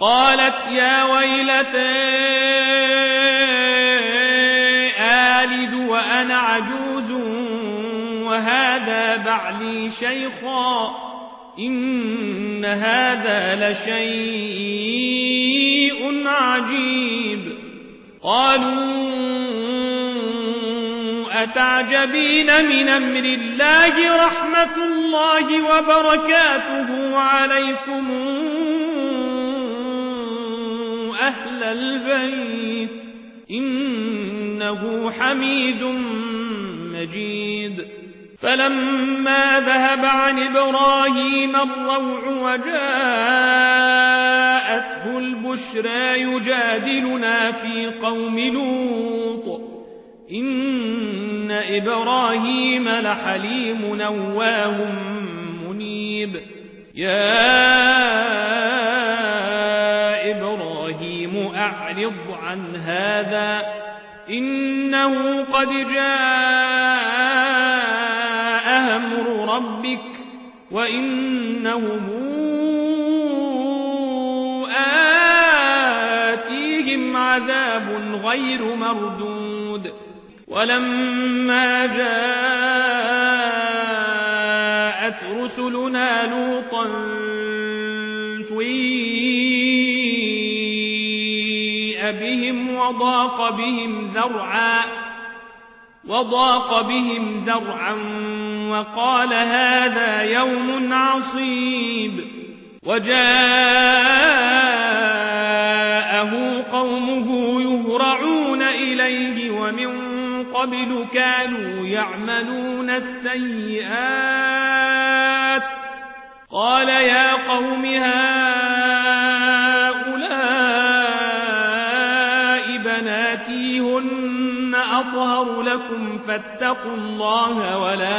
قالت يا ويلتى آلد وأنا عجوز وهذا بعلي شيخا إن هذا لشيء عجيب قالوا أتعجبين من أمر الله رحمة الله وبركاته عليكم أهل البيت إنه حميد مجيد فلما ذهب عن إبراهيم الروع وجاءته البشرى يجادلنا في قوم لوط إن إبراهيم لحليم أواه منيب يا إبراهيم أعرض عن هذا إنه قد جاء أمر ربك وإنهم آتيهم عذاب غير مردود ولما جاءت رسلنا لوطا سيء بهم وضاق بهم ذرعا وقال هذا يوم عصيب وجاءه قومه يهرعون إليه ومن قبل كانوا يعملون السيئات قال يا قوم هؤلاء بناتي هن أطهر لكم فاتقوا الله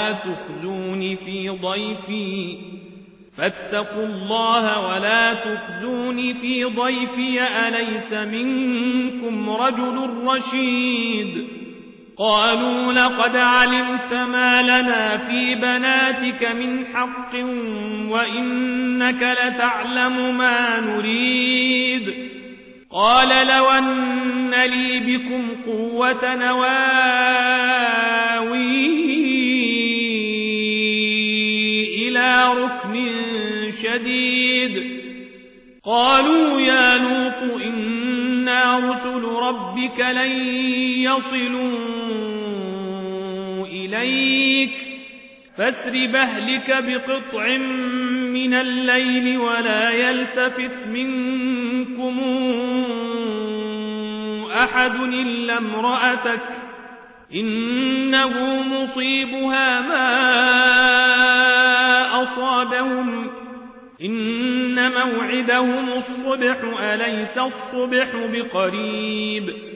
ولا تخزوني في ضيفي أليس منكم رجل رشيد قالوا لقد علمت ما لنا في بناتك من حق وإنك لتعلم ما نريد قال لو أن لي بكم قوة نواوي إلى ركن شديد قالوا يا لوط إنا رسل ربك لن يصلوا إليك فاسر بأهلك بقطع من الليل ولا يلتفت منكم أحد إلا امرأتك إنه مصيبها ما أصابهم إن موعدهم الصبح أليس الصبح بقريب